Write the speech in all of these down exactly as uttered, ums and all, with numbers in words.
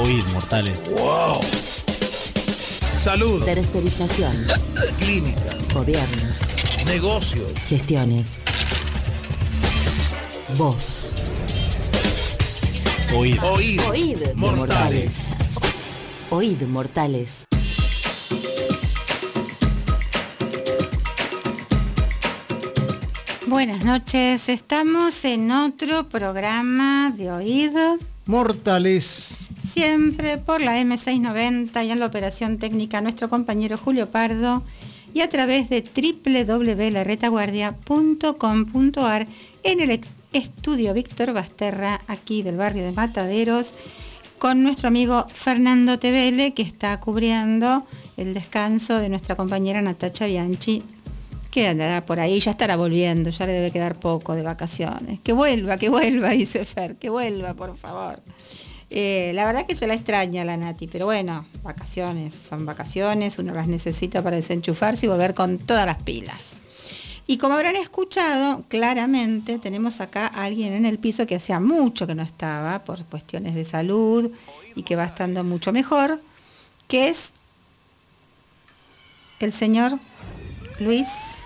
Oíd, mortales. Wow. Salud. Tercerización. Clínica. Gobiernos. Negocios. Gestiones. Voz. Oíd. Oíd. Oíd. Mortales. Oíd, mortales. Buenas noches, estamos en otro programa de Oíd Mortales. Siempre por la eme seiscientos noventa y en la operación técnica nuestro compañero Julio Pardo y a través de doble u doble u doble u punto la retaguardia punto com punto a r en el estudio Víctor Basterra, aquí del barrio de Mataderos, con nuestro amigo Fernando Tevele, que está cubriendo el descanso de nuestra compañera Natacha Bianchi, que andará por ahí, ya estará volviendo, ya le debe quedar poco de vacaciones. Que vuelva, que vuelva, dice Fer, que vuelva, por favor. Eh, la verdad que se la extraña la Nati, pero bueno, vacaciones, son vacaciones, uno las necesita para desenchufarse y volver con todas las pilas. Y como habrán escuchado, claramente tenemos acá a alguien en el piso que hacía mucho que no estaba, por cuestiones de salud, y que va estando mucho mejor, que es el señor Luis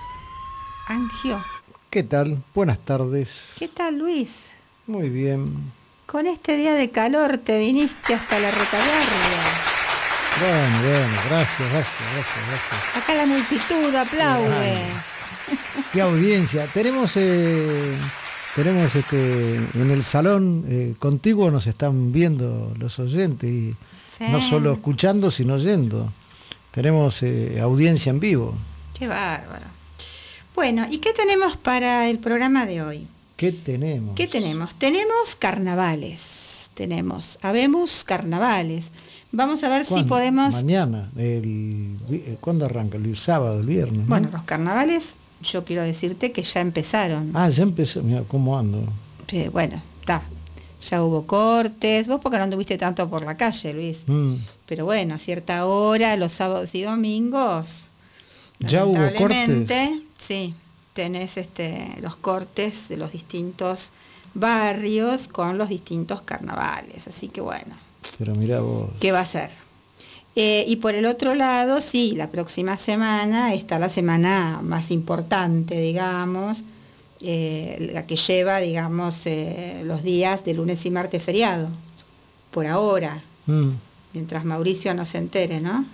Angio. ¿Qué tal? Buenas tardes. ¿Qué tal, Luis? Muy bien. Con este día de calor te viniste hasta la retaguardia. Bueno, bueno, gracias, gracias, gracias, gracias. Acá la multitud aplaude. Qué audiencia. Tenemos, eh, tenemos este, en el salón eh, contiguo nos están viendo los oyentes y sí. No solo escuchando, sino oyendo. Tenemos eh, audiencia en vivo. Qué bárbaro. Bueno, ¿y qué tenemos para el programa de hoy? ¿Qué tenemos? ¿Qué tenemos? Tenemos carnavales. Tenemos, habemos carnavales. Vamos a ver si podemos... Mañana, el, ¿cuándo arranca? ¿El sábado, el viernes? ¿no? Bueno, los carnavales, yo quiero decirte que ya empezaron. Ah, ya empezó, mira, ¿cómo ando? Sí, bueno, está. Ya hubo cortes. Vos porque no anduviste tanto por la calle, Luis. Mm. Pero bueno, a cierta hora, los sábados y domingos... ¿Ya hubo cortes? Sí, tenés este, los cortes de los distintos barrios con los distintos carnavales, así que bueno. Pero mirá vos. ¿Qué va a ser? Eh, y por el otro lado, sí, la próxima semana está la semana más importante, digamos, eh, la que lleva, digamos, eh, los días de lunes y martes feriado, por ahora, mm. mientras Mauricio no se entere, ¿no?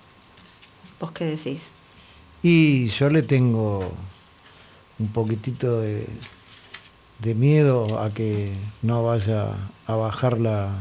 ¿Vos qué decís? Y yo le tengo un poquitito de, de miedo a que no vaya a bajar la,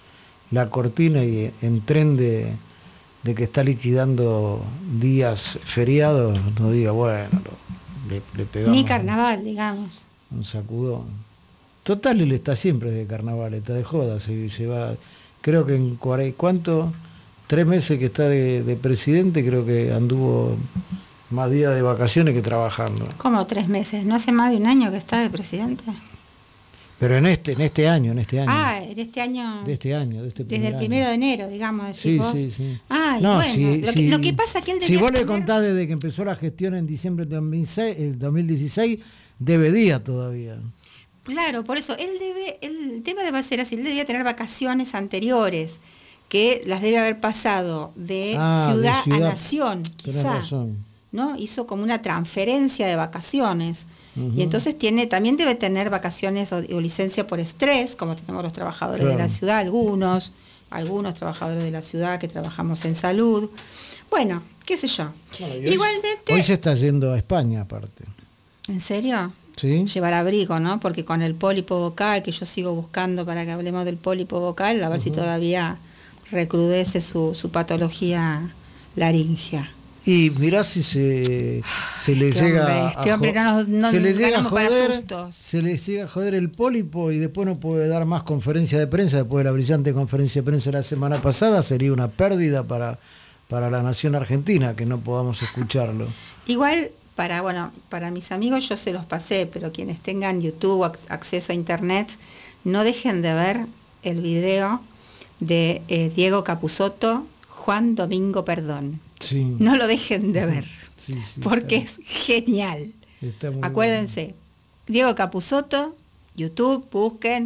la cortina y en tren de, de que está liquidando días feriados, no diga, bueno, le, le pegamos... Ni carnaval, digamos. Un sacudón. Total, él está siempre de carnaval, está de joda, se, se va... Creo que en ¿cuánto? Tres meses que está de, de presidente, creo que anduvo... más días de vacaciones que trabajando. ¿Cómo tres meses? ¿No hace más de un año que está de presidente? Pero en este, en este año, en este año. Ah, en este año. De este año, de este primer Desde el primero año. de enero, digamos, decís sí, vos. Sí, sí, Ah, no, bueno, si, lo, si, que, lo que pasa es que él si vos tener... le contás desde que empezó la gestión en diciembre de dos mil dieciséis, debe día todavía. Claro, por eso, él debe, el tema debe ser así, él debía tener vacaciones anteriores, que las debe haber pasado de, ah, ciudad, de ciudad a nación, quizá. ¿No? Hizo como una transferencia de vacaciones. Uh-huh. Y entonces tiene, también debe tener vacaciones o, o licencia por estrés, como tenemos los trabajadores claro. de la ciudad, algunos, algunos trabajadores de la ciudad que trabajamos en salud. Bueno, qué sé yo. Bueno, igualmente. Hoy se está yendo a España aparte. ¿En serio? Sí. Llevar abrigo, ¿no? Porque con el pólipo vocal, que yo sigo buscando para que hablemos del pólipo vocal, a ver uh-huh. si todavía recrudece su, su patología laringea. Y mirá si se, se le este llega hombre, este hombre no nos, no se le llega a joder, para se le llega a joder el pólipo y después no puede dar más conferencia de prensa después de la brillante conferencia de prensa de la semana pasada. Sería una pérdida para, para la nación argentina que no podamos escucharlo. Igual para bueno para mis amigos yo se los pasé, pero quienes tengan YouTube ac- acceso a internet, no dejen de ver el video de eh, Diego Capusotto, Juan Domingo Perdón. Sí. No lo dejen de ver, sí, sí, porque está, es genial. Está muy Acuérdense, bueno. Diego Capusotto, YouTube, busquen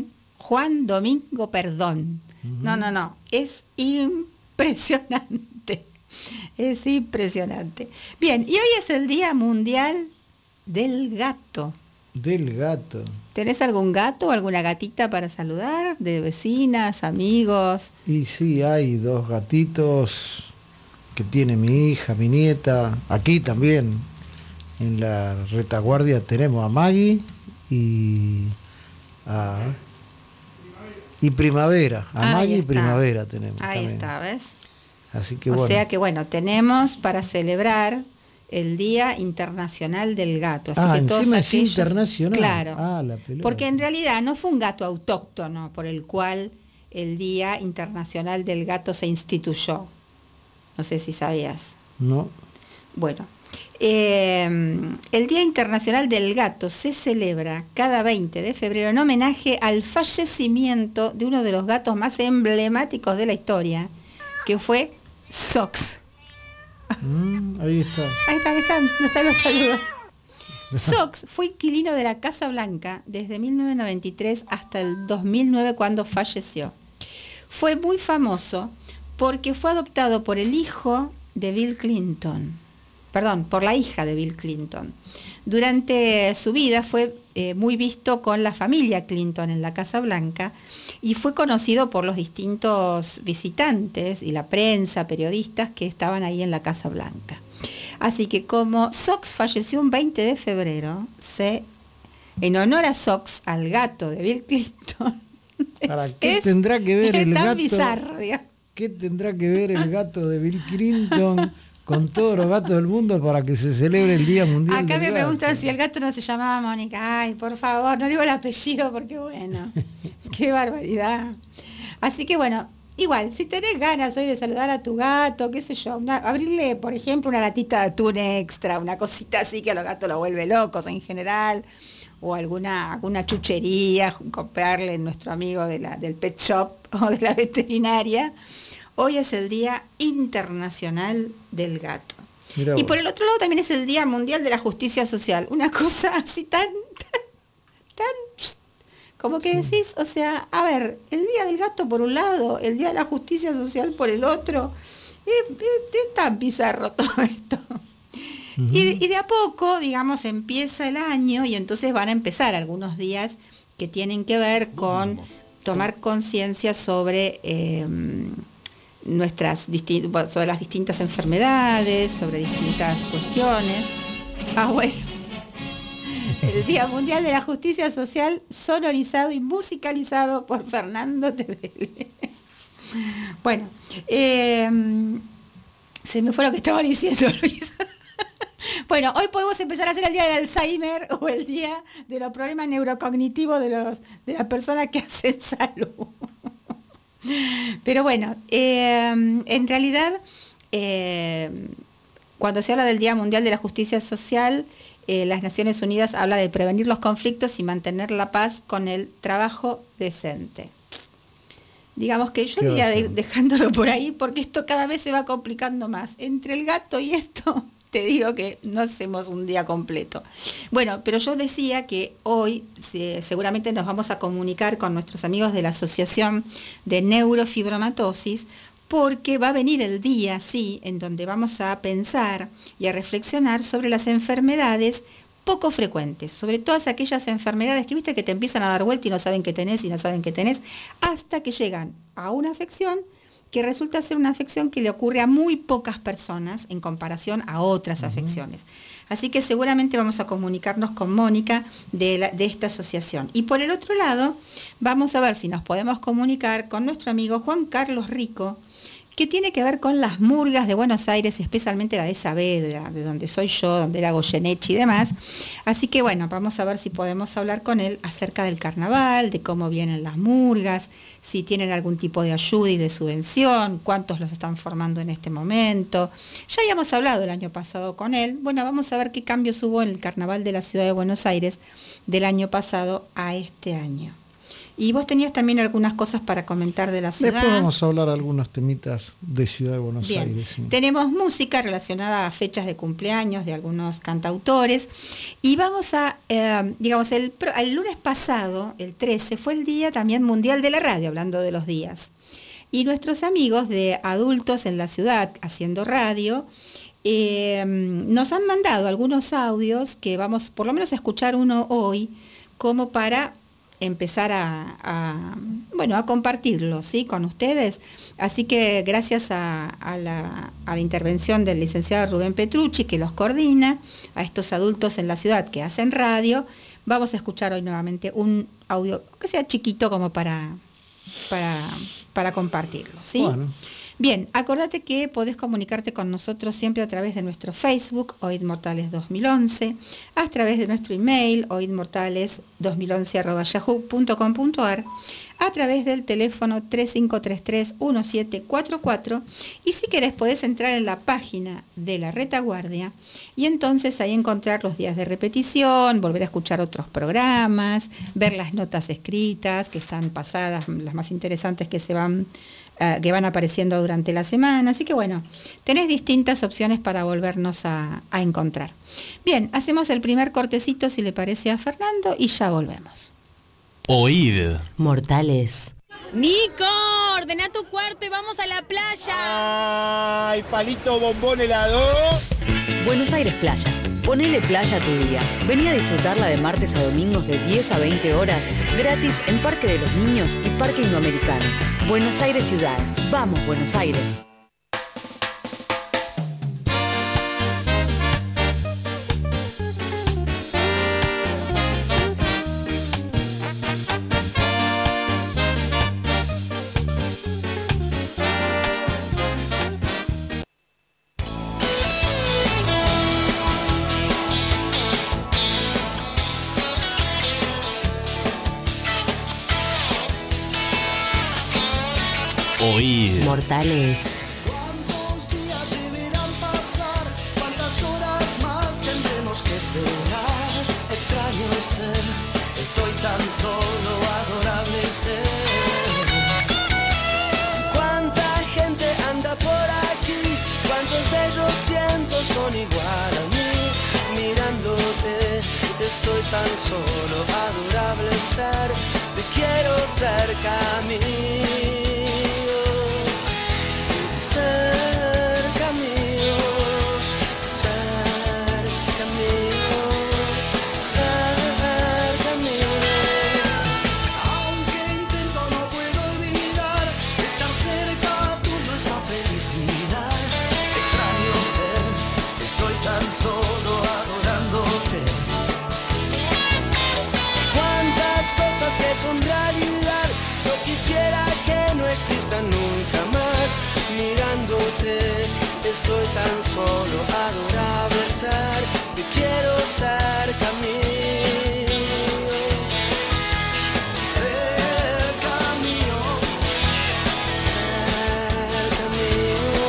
Juan Domingo Perdón. Uh-huh. No, no, no, es impresionante, es impresionante. Bien, y hoy es el Día Mundial del Gato. Del gato. ¿Tenés algún gato o alguna gatita para saludar? ¿De vecinas, amigos? Y sí, hay dos gatitos que tiene mi hija, mi nieta. Aquí también, en la retaguardia, tenemos a Maggie y a... Y Primavera. A Ahí Maggie y está. Primavera tenemos. Ahí también. está, ¿ves? Así que o bueno. sea que bueno, tenemos para celebrar el Día Internacional del Gato. Así ah, que todos encima es aquellos, internacional. Claro, ah, la pelota. porque en realidad no fue un gato autóctono por el cual el Día Internacional del Gato se instituyó. No sé si sabías. No. Bueno, eh, el Día Internacional del Gato se celebra cada veinte de febrero en homenaje al fallecimiento de uno de los gatos más emblemáticos de la historia, que fue Sox. Mm, ahí está. Ahí están, están, están los saludos. Sox fue inquilino de la Casa Blanca desde mil novecientos noventa y tres hasta el dos mil nueve, cuando falleció. Fue muy famoso porque fue adoptado por el hijo de Bill Clinton, perdón, por la hija de Bill Clinton. Durante su vida fue eh, muy visto con la familia Clinton en la Casa Blanca y fue conocido por los distintos visitantes y la prensa, periodistas que estaban ahí en la Casa Blanca. Así que como Sox falleció un veinte de febrero, se, en honor a Sox, al gato de Bill Clinton. ¿Para es, qué es, tendrá que ver el tan gato? Bizarro, digamos. ¿Qué tendrá que ver el gato de Bill Clinton con todos los gatos del mundo para que se celebre el Día Mundial Acá del me Gato? preguntan si el gato no se llamaba Mónica. Ay, por favor, no digo el apellido porque bueno, qué barbaridad. Así que bueno, igual, si tenés ganas hoy de saludar a tu gato, qué sé yo, una, abrirle, por ejemplo, una latita de atún extra, una cosita así que a los gatos los vuelve locos en general, o alguna, alguna chuchería, comprarle nuestro amigo de la, del pet shop o de la veterinaria. Hoy es el Día Internacional del Gato. Mirá y vos. por el otro lado también es el Día Mundial de la Justicia Social. Una cosa así tan, tan, tan, como que decís, o sea, a ver, el Día del Gato por un lado, el Día de la Justicia Social por el otro. Es, es, es tan bizarro todo esto. Uh-huh. Y, y de a poco, digamos, empieza el año y entonces van a empezar algunos días que tienen que ver con tomar conciencia sobre... Eh, nuestras disti- sobre las distintas enfermedades, sobre distintas cuestiones. Ah, bueno, el Día Mundial de la Justicia Social, sonorizado y musicalizado por Fernando Tevele. Bueno, eh, se me fue lo que estaba diciendo, Luis. Bueno, hoy podemos empezar a hacer el Día del Alzheimer o el Día de los problemas neurocognitivos de, los, de las personas que hacen salud. Pero bueno, eh, en realidad, eh, cuando se habla del Día Mundial de la Justicia Social, eh, las Naciones Unidas habla de prevenir los conflictos y mantener la paz con el trabajo decente. Digamos que yo iría de, dejándolo por ahí porque esto cada vez se va complicando más. Entre el gato y esto, te digo que no hacemos un día completo. Bueno, pero yo decía que hoy se, seguramente nos vamos a comunicar con nuestros amigos de la Asociación de Neurofibromatosis, porque va a venir el día, sí, en donde vamos a pensar y a reflexionar sobre las enfermedades poco frecuentes, sobre todas aquellas enfermedades que viste que te empiezan a dar vuelta y no saben qué tenés y no saben qué tenés, hasta que llegan a una afección que resulta ser una afección que le ocurre a muy pocas personas en comparación a otras uh-huh. afecciones. Así que seguramente vamos a comunicarnos con Mónica de, la, de esta asociación. Y por el otro lado, vamos a ver si nos podemos comunicar con nuestro amigo Juan Carlos Rico, que tiene que ver con las murgas de Buenos Aires, especialmente la de Saavedra, de donde soy yo, donde era Goyeneche y demás. Así que bueno, vamos a ver si podemos hablar con él acerca del carnaval, de cómo vienen las murgas, si tienen algún tipo de ayuda y de subvención, cuántos los están formando en este momento. Ya habíamos hablado el año pasado con él. Bueno, vamos a ver qué cambios hubo en el carnaval de la ciudad de Buenos Aires del año pasado a este año. Y vos tenías también algunas cosas para comentar de la ciudad. Después vamos a hablar algunos temitas de Ciudad de Buenos Bien. Aires. Sí. Tenemos música relacionada a fechas de cumpleaños de algunos cantautores. Y vamos a, eh, digamos, el, el lunes pasado, el trece, fue el Día también Mundial de la Radio, hablando de los días. Y nuestros amigos de Adultos en la Ciudad, haciendo radio, eh, nos han mandado algunos audios que vamos por lo menos a escuchar uno hoy, como para empezar a, a, bueno, a compartirlo, ¿sí?, con ustedes. Así que gracias a, a, la, a la intervención del licenciado Rubén Petrucci, que los coordina, a estos adultos en la ciudad que hacen radio, vamos a escuchar hoy nuevamente un audio que sea chiquito como para, para, para compartirlo, ¿sí? Bueno. Bien, acordate que podés comunicarte con nosotros siempre a través de nuestro Facebook, oidmortales dos mil once, a través de nuestro email, oidmortales dos mil once arroba yahoo punto com punto ar, a través del teléfono tres cinco tres tres uno siete cuatro cuatro, y si querés podés entrar en la página de la Retaguardia y entonces ahí encontrar los días de repetición, volver a escuchar otros programas, ver las notas escritas que están pasadas, las más interesantes que se van que van apareciendo durante la semana. Así que bueno, tenés distintas opciones para volvernos a, a encontrar. Bien, hacemos el primer cortecito, si le parece a Fernando, y ya volvemos. Oíd. Mortales. Nico, ordena tu cuarto y vamos a la playa. ¡Ay, palito bombón helado! Buenos Aires Playa. Ponele playa a tu día. Vení a disfrutarla de martes a domingos de diez a veinte horas, gratis en Parque de los Niños y Parque Indoamericano. Buenos Aires Ciudad. Vamos, Buenos Aires. Oíd. Mortales. ¿Cuántos días deberán pasar? ¿Cuántas horas más tendremos que esperar? Extraño ser, estoy tan solo, adorable ser. ¿Cuánta gente anda por aquí? ¿Cuántos de ellos siento son igual a mí? Mirándote, estoy tan solo, adorable ser. Te quiero cerca a mí. Cerca mío, cerca mío, cerca mío. Aunque intento no puedo olvidar estar cerca tuyo, esa felicidad. Extraño ser, estoy tan solo adorándote. Cuántas cosas que son realidad, yo quisiera que no existan nunca más. Mirándote, estoy tan solo, adorable ser, te quiero cerca a mí. Cerca mío, cerca mío.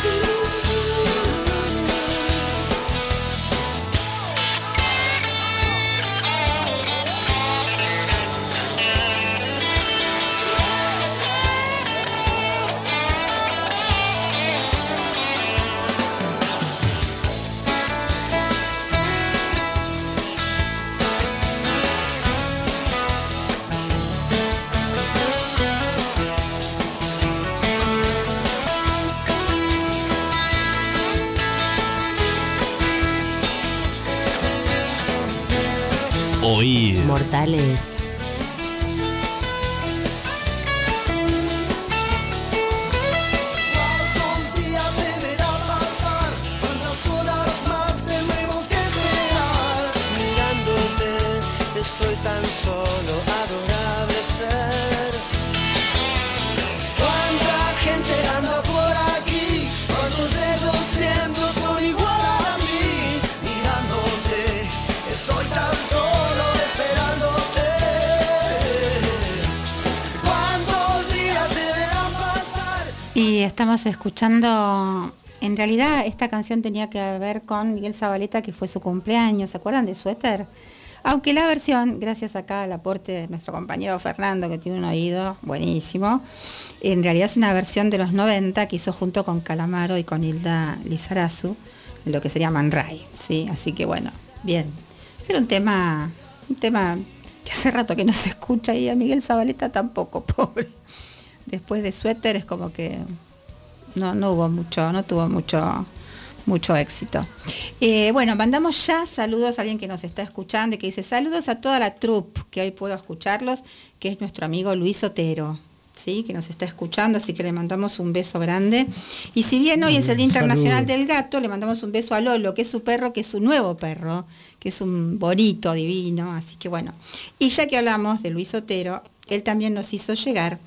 Oíd. Mortales. ¿Cuántos días deberá pasar? ¿Cuántas horas más tendremos que esperar? Mirándote, estoy tan solo, adorable ser. ¿Cuánta gente anda por aquí? ¿Cuántos de ellos siempre son igual a mí? Mirándote, estoy tan solo esperándote. ¿Cuántos días deberán pasar? Y estamos escuchando, en realidad esta canción tenía que ver con Miguel Zabaleta, que fue su cumpleaños, ¿se acuerdan de Suéter? Aunque la versión, gracias acá al aporte de nuestro compañero Fernando, que tiene un oído buenísimo, en realidad es una versión de los noventa que hizo junto con Calamaro y con Hilda Lizarazu, lo que sería Man Ray, ¿sí? Así que bueno, bien. Pero un tema, un tema que hace rato que no se escucha, y a Miguel Zabaleta tampoco, pobre. Después de Suéter es como que no, no hubo mucho, no tuvo mucho... mucho éxito. Eh, bueno, mandamos ya saludos a alguien que nos está escuchando y que dice saludos a toda la troupe, que hoy puedo escucharlos, que es nuestro amigo Luis Otero, ¿sí? Que nos está escuchando, así que le mandamos un beso grande. Y si bien hoy es el Día Internacional del Gato, le mandamos un beso a Lolo, que es su perro, que es su nuevo perro, que es un bonito, divino, así que bueno. Y ya que hablamos de Luis Otero, él también nos hizo llegar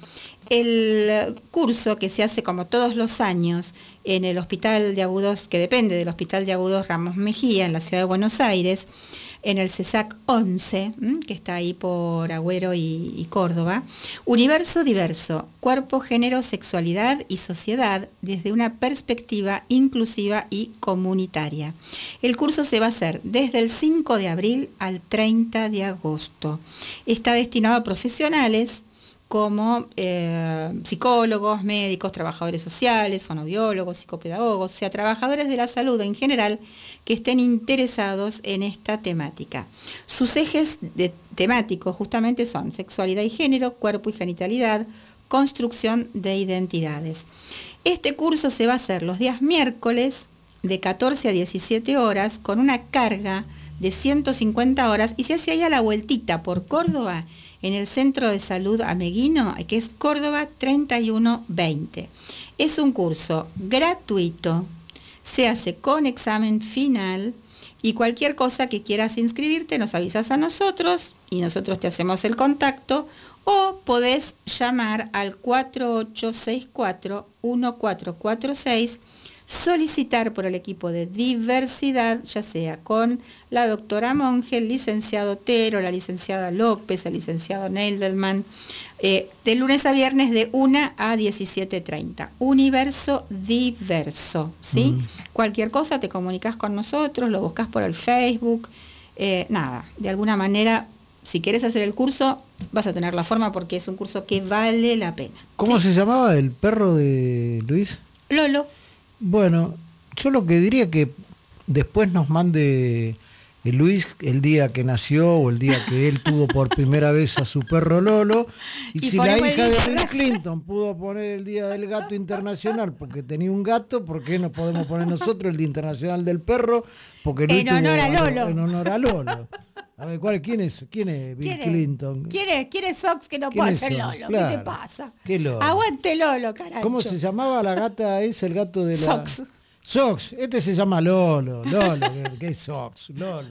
el curso que se hace como todos los años en el Hospital de Agudos, que depende del Hospital de Agudos Ramos Mejía, en la ciudad de Buenos Aires, en el CESAC once, que está ahí por Agüero y, y Córdoba. Universo diverso, cuerpo, género, sexualidad y sociedad desde una perspectiva inclusiva y comunitaria. El curso se va a hacer desde el cinco de abril al treinta de agosto. Está destinado a profesionales como eh, psicólogos, médicos, trabajadores sociales, fonoaudiólogos, psicopedagogos, o sea, trabajadores de la salud en general que estén interesados en esta temática. Sus ejes de, temáticos justamente son sexualidad y género, cuerpo y genitalidad, construcción de identidades. Este curso se va a hacer los días miércoles de catorce a diecisiete horas con una carga de ciento cincuenta horas y se hace ahí a la vueltita por Córdoba, en el Centro de Salud Ameguino, que es Córdoba treinta y uno veinte. Es un curso gratuito, se hace con examen final y cualquier cosa que quieras inscribirte nos avisas a nosotros y nosotros te hacemos el contacto, o podés llamar al cuatro ocho seis cuatro, uno cuatro cuatro seis, solicitar por el equipo de diversidad, ya sea con la doctora Monge, el licenciado Otero, la licenciada López, el licenciado Neidelman, eh, de lunes a viernes de una a diecisiete treinta. Universo diverso, ¿sí? Mm. Cualquier cosa te comunicas con nosotros, lo buscas por el Facebook, eh, nada, de alguna manera, si quieres hacer el curso, vas a tener la forma porque es un curso que vale la pena. ¿Cómo ¿sí? se llamaba el perro de Luis? Lolo. Bueno, yo lo que diría que después nos mande el Luis el día que nació o el día que él tuvo por primera vez a su perro Lolo, y, y si la hija de Bill Clinton pudo poner el Día del Gato Internacional porque tenía un gato, ¿por qué no podemos poner nosotros el Día Internacional del Perro? Porque Luis en honor tuvo, a Lolo. En honor a Lolo. A ver, ¿cuál, quién, es, ¿quién es Bill ¿Quién Clinton? ¿Quién es, ¿Quién es Sox que no puede ser Lolo? Claro. ¿Qué te pasa? ¿Qué Lolo? Aguante Lolo, carajo. ¿Cómo se llamaba la gata? Es el gato de la... Sox. Sox, este se llama Lolo. Lolo, ¿qué es Sox? Lolo.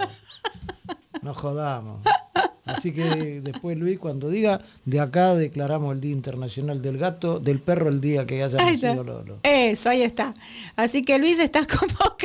No jodamos. Así que después Luis, cuando diga, de acá declaramos el Día Internacional del Gato, del Perro, el día que haya nacido Lolo. Eso, ahí está. Así que Luis, estás convocado.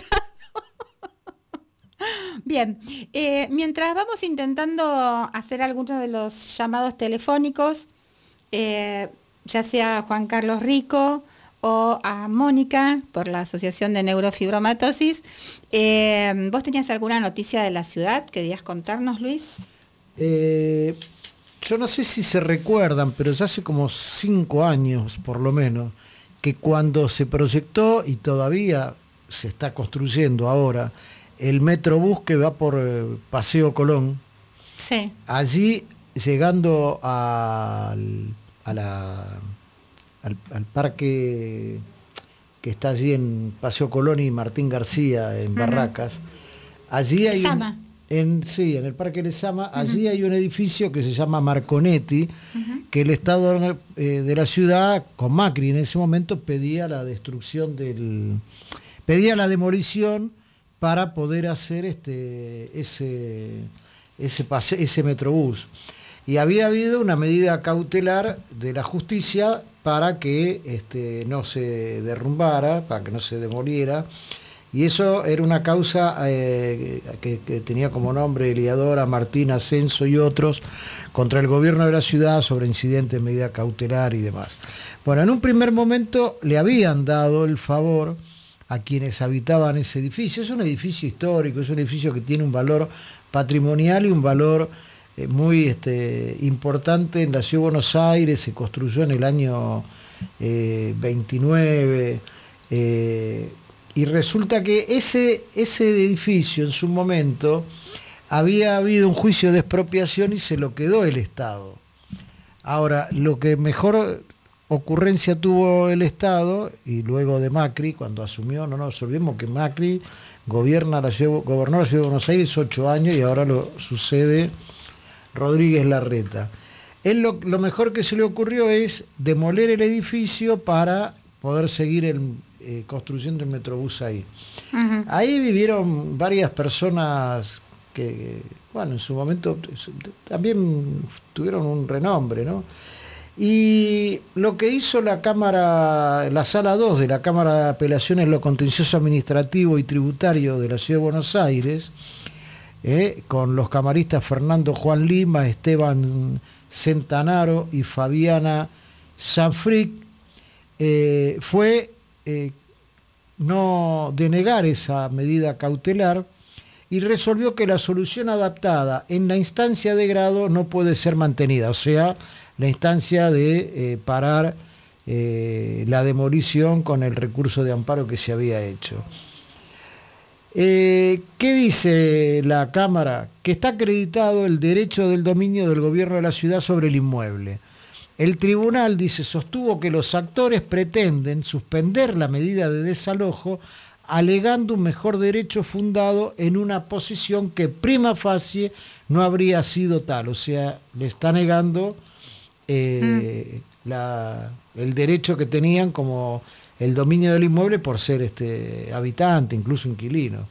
Bien, eh, mientras vamos intentando hacer algunos de los llamados telefónicos, eh, ya sea a Juan Carlos Rico o a Mónica por la Asociación de Neurofibromatosis, eh, ¿vos tenías alguna noticia de la ciudad que querías contarnos, Luis? Eh, yo no sé si se recuerdan, pero ya hace como cinco años por lo menos, que cuando se proyectó y todavía se está construyendo ahora, el Metrobús que va por eh, Paseo Colón, sí. Allí llegando al, a la, al, al parque que está allí en Paseo Colón y Martín García en uh-huh. Barracas, allí hay un, en, sí, en el Parque Lezama, uh-huh. allí hay un edificio que se llama Marconetti, uh-huh. que el Estado eh, de la ciudad, con Macri en ese momento, pedía la destrucción del, pedía la demolición para poder hacer este ese ese pase, ese Metrobús. Y había habido una medida cautelar de la justicia para que este no se derrumbara, para que no se demoliera, y eso era una causa eh, que, que tenía como nombre Eliadora, Martín Ascenso y otros contra el gobierno de la ciudad sobre incidentes, medida cautelar y demás. Bueno, en un primer momento le habían dado el favor a quienes habitaban ese edificio. Es un edificio histórico, es un edificio que tiene un valor patrimonial y un valor eh, muy este, importante en la Ciudad de Buenos Aires. Se construyó en el año eh, veintinueve, eh, y resulta que ese, ese edificio en su momento había habido un juicio de expropiación y se lo quedó el Estado. Ahora, lo que mejor ocurrencia tuvo el Estado, y luego de Macri, cuando asumió, no nos olvidemos que Macri gobierna la ciudad, gobernó la Ciudad de Buenos Aires ocho años y ahora lo sucede Rodríguez Larreta. Él lo, lo mejor que se le ocurrió es demoler el edificio para poder seguir el, eh, construyendo el Metrobús ahí. Uh-huh. Ahí vivieron varias personas que, bueno, en su momento también tuvieron un renombre, ¿no? Y lo que hizo la Cámara, la Sala dos de la Cámara de Apelaciones, lo contencioso administrativo y tributario de la Ciudad de Buenos Aires, eh, con los camaristas Fernando Juan Lima, Esteban Centanaro y Fabiana Sanfric, eh, fue eh, no denegar esa medida cautelar y resolvió que la solución adaptada en la instancia de grado no puede ser mantenida, o sea, la instancia de eh, parar eh, la demolición con el recurso de amparo que se había hecho. Eh, ¿Qué dice la Cámara? Que está acreditado el derecho del dominio del gobierno de la ciudad sobre el inmueble. El tribunal, dice, sostuvo que los actores pretenden suspender la medida de desalojo alegando un mejor derecho fundado en una posición que prima facie no habría sido tal, o sea, le está negando Eh, mm. la, el derecho que tenían como el dominio del inmueble por ser este habitante, incluso inquilino.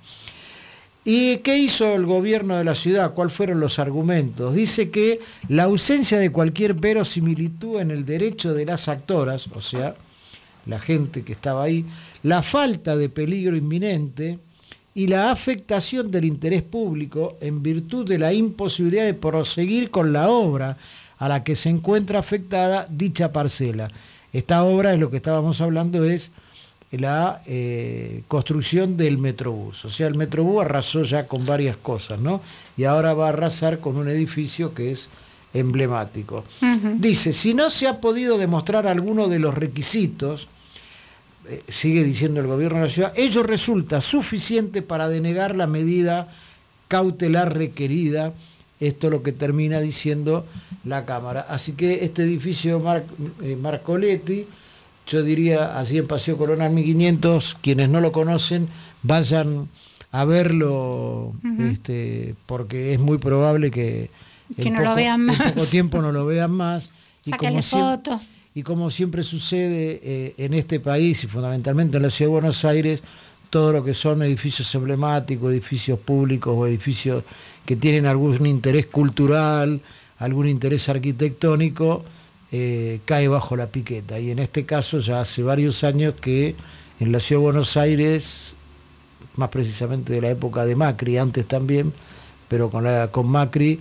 ¿Y qué hizo el gobierno de la ciudad? ¿Cuáles fueron los argumentos? Dice que la ausencia de cualquier verosimilitud en el derecho de las actoras, o sea, la gente que estaba ahí, la falta de peligro inminente y la afectación del interés público en virtud de la imposibilidad de proseguir con la obra a la que se encuentra afectada dicha parcela. Esta obra, es lo que estábamos hablando, es la eh, construcción del Metrobús. O sea, el Metrobús arrasó ya con varias cosas, ¿no? Y ahora va a arrasar con un edificio que es emblemático. Uh-huh. Dice, si no se ha podido demostrar alguno de los requisitos, eh, sigue diciendo el gobierno de la ciudad, ello resulta suficiente para denegar la medida cautelar requerida. Esto es lo que termina diciendo la Cámara. Así que este edificio Mar, eh, Marcoletti, yo diría, así en Paseo Coronel mil quinientos, quienes no lo conocen, vayan a verlo, uh-huh. este, porque es muy probable que, que en, no poco, lo vean más. en poco tiempo no lo vean más. Sáquenle fotos. Siempre, y como siempre sucede eh, en este país y fundamentalmente en la Ciudad de Buenos Aires, todo lo que son edificios emblemáticos, edificios públicos o edificios que tienen algún interés cultural, algún interés arquitectónico, eh, cae bajo la piqueta. Y en este caso ya hace varios años que en la Ciudad de Buenos Aires, más precisamente de la época de Macri, antes también, pero con, la, con Macri,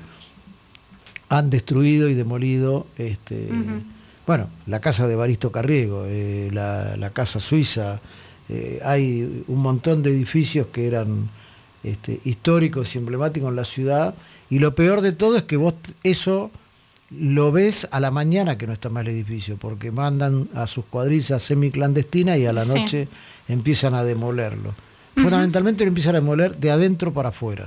han destruido y demolido este, uh-huh. bueno, la casa de Evaristo Carriego, eh, la, la casa suiza. Eh, hay un montón de edificios que eran este, históricos y emblemáticos en la ciudad, y lo peor de todo es que vos eso lo ves a la mañana que no está más el edificio, porque mandan a sus cuadrillas semiclandestinas y a la noche sí. empiezan a demolerlo. Uh-huh. Fundamentalmente lo empiezan a demoler de adentro para afuera.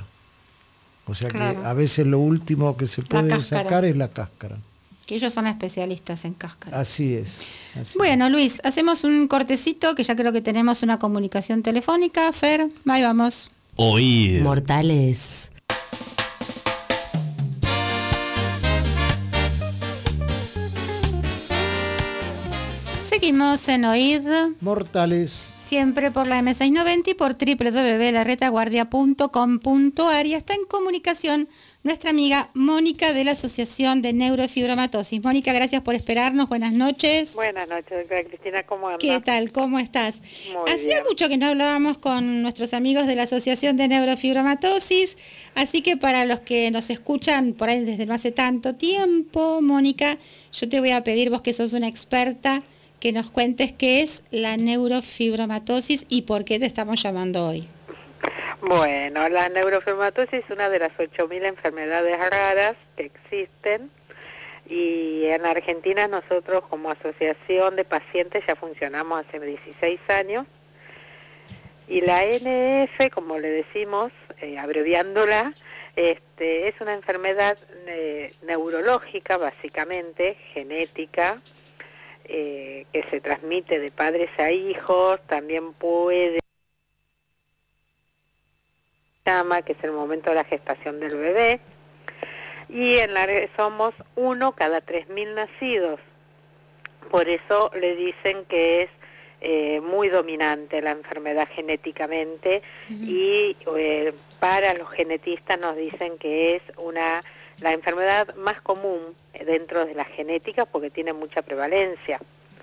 O sea claro. que a veces lo último que se puede sacar es la cáscara. Que ellos son especialistas en cáscara. Así es. Así bueno, es. Luis, hacemos un cortecito, que ya creo que tenemos una comunicación telefónica. Fer, ahí vamos. Oír. Mortales. Seguimos en Oíd. Mortales. Siempre por la eme seiscientos noventa y por doble u doble u doble u punto la retaguardia punto com punto ar. Y está en comunicación nuestra amiga Mónica de la Asociación de Neurofibromatosis. Mónica, gracias por esperarnos. Buenas noches. Buenas noches, doctora Cristina. ¿Cómo andas? ¿Qué tal? ¿Cómo estás? Muy Hacía bien. mucho que no hablábamos con nuestros amigos de la Asociación de Neurofibromatosis, así que para los que nos escuchan por ahí desde no hace tanto tiempo, Mónica, yo te voy a pedir, vos que sos una experta, que nos cuentes qué es la neurofibromatosis y por qué te estamos llamando hoy. Bueno, la neurofibromatosis es una de las ocho mil enfermedades raras que existen y en Argentina nosotros como asociación de pacientes ya funcionamos hace dieciséis años y la N F, como le decimos, eh, abreviándola, este, es una enfermedad eh, neurológica básicamente, genética, eh, que se transmite de padres a hijos, también puede que es el momento de la gestación del bebé, y en la somos uno cada tres mil nacidos, por eso le dicen que es eh, muy dominante la enfermedad genéticamente, uh-huh. y eh, para los genetistas nos dicen que es una la enfermedad más común dentro de la genética porque tiene mucha prevalencia.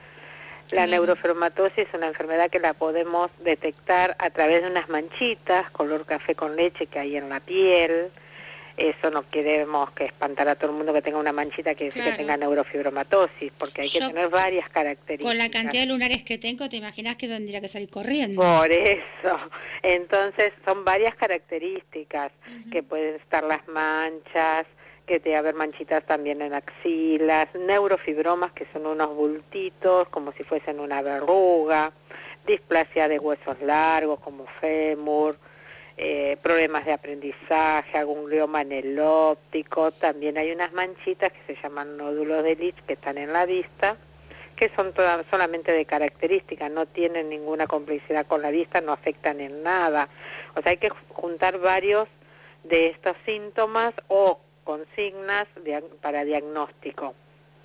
La neurofibromatosis es una enfermedad que la podemos detectar a través de unas manchitas, color café con leche que hay en la piel. Eso no queremos que espantar a todo el mundo que tenga una manchita que, claro. que tenga neurofibromatosis, porque hay que Yo, tener varias características. Con la cantidad de lunares que tengo, ¿te imaginas que tendría que salir corriendo? Por eso. Entonces, son varias características, uh-huh. que pueden estar las manchas, que te haber manchitas también en axilas, neurofibromas que son unos bultitos como si fuesen una verruga, displasia de huesos largos como fémur, eh, problemas de aprendizaje, algún glioma en el óptico, también hay unas manchitas que se llaman nódulos de Licht que están en la vista, que son todas, solamente de características, no tienen ninguna complicidad con la vista, no afectan en nada. O sea, hay que juntar varios de estos síntomas o consignas de, para diagnóstico.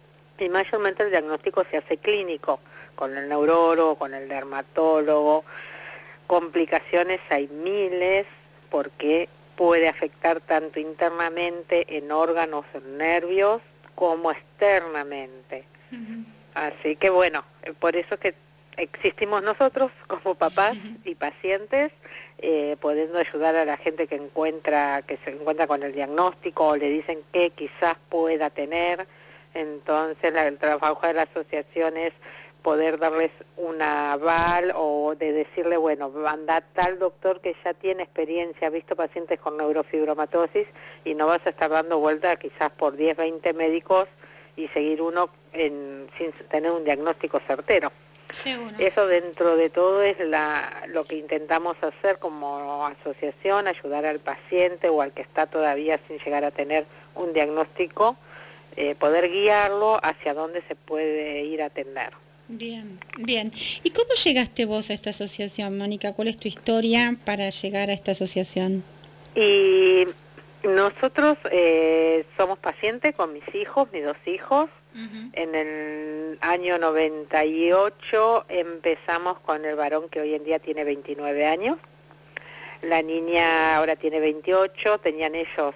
Y mayormente el diagnóstico se hace clínico, con el neurólogo, con el dermatólogo. Complicaciones hay miles, porque puede afectar tanto internamente en órganos, en nervios, como externamente. Uh-huh. Así que bueno, por eso es que existimos nosotros como papás uh-huh. y pacientes, eh, pudiendo ayudar a la gente que encuentra que se encuentra con el diagnóstico o le dicen que quizás pueda tener. Entonces la, el trabajo de la asociación es poder darles un aval o de decirle, bueno, anda tal doctor que ya tiene experiencia, ha visto pacientes con neurofibromatosis y no vas a estar dando vuelta quizás por diez, veinte médicos y seguir uno en, sin tener un diagnóstico certero. Seguro. Eso dentro de todo es la, lo que intentamos hacer como asociación, ayudar al paciente o al que está todavía sin llegar a tener un diagnóstico, eh, poder guiarlo hacia dónde se puede ir a atender. Bien, bien. ¿Y cómo llegaste vos a esta asociación, Mónica? ¿Cuál es tu historia para llegar a esta asociación? Y nosotros eh, somos pacientes con mis hijos, mis dos hijos. Uh-huh. En el año noventa y ocho empezamos con el varón que hoy en día tiene veintinueve años. La niña ahora tiene veintiocho, tenían ellos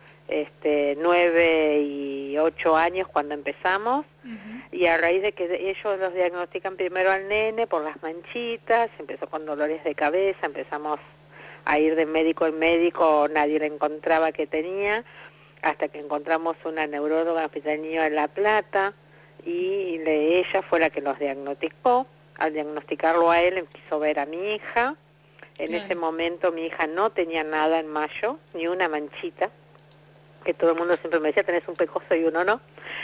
este, nueve y ocho años cuando empezamos. Uh-huh. Y a raíz de que ellos los diagnostican primero al nene por las manchitas, empezó con dolores de cabeza, empezamos a ir de médico en médico, nadie le encontraba que tenía, hasta que encontramos una neuróloga en el Hospital del Niño de La Plata, y le, ella fue la que nos diagnosticó. Al diagnosticarlo a él, quiso ver a mi hija. En claro. ese momento mi hija no tenía nada en mayo, ni una manchita, que todo el mundo siempre me decía, tenés un pecoso y uno no.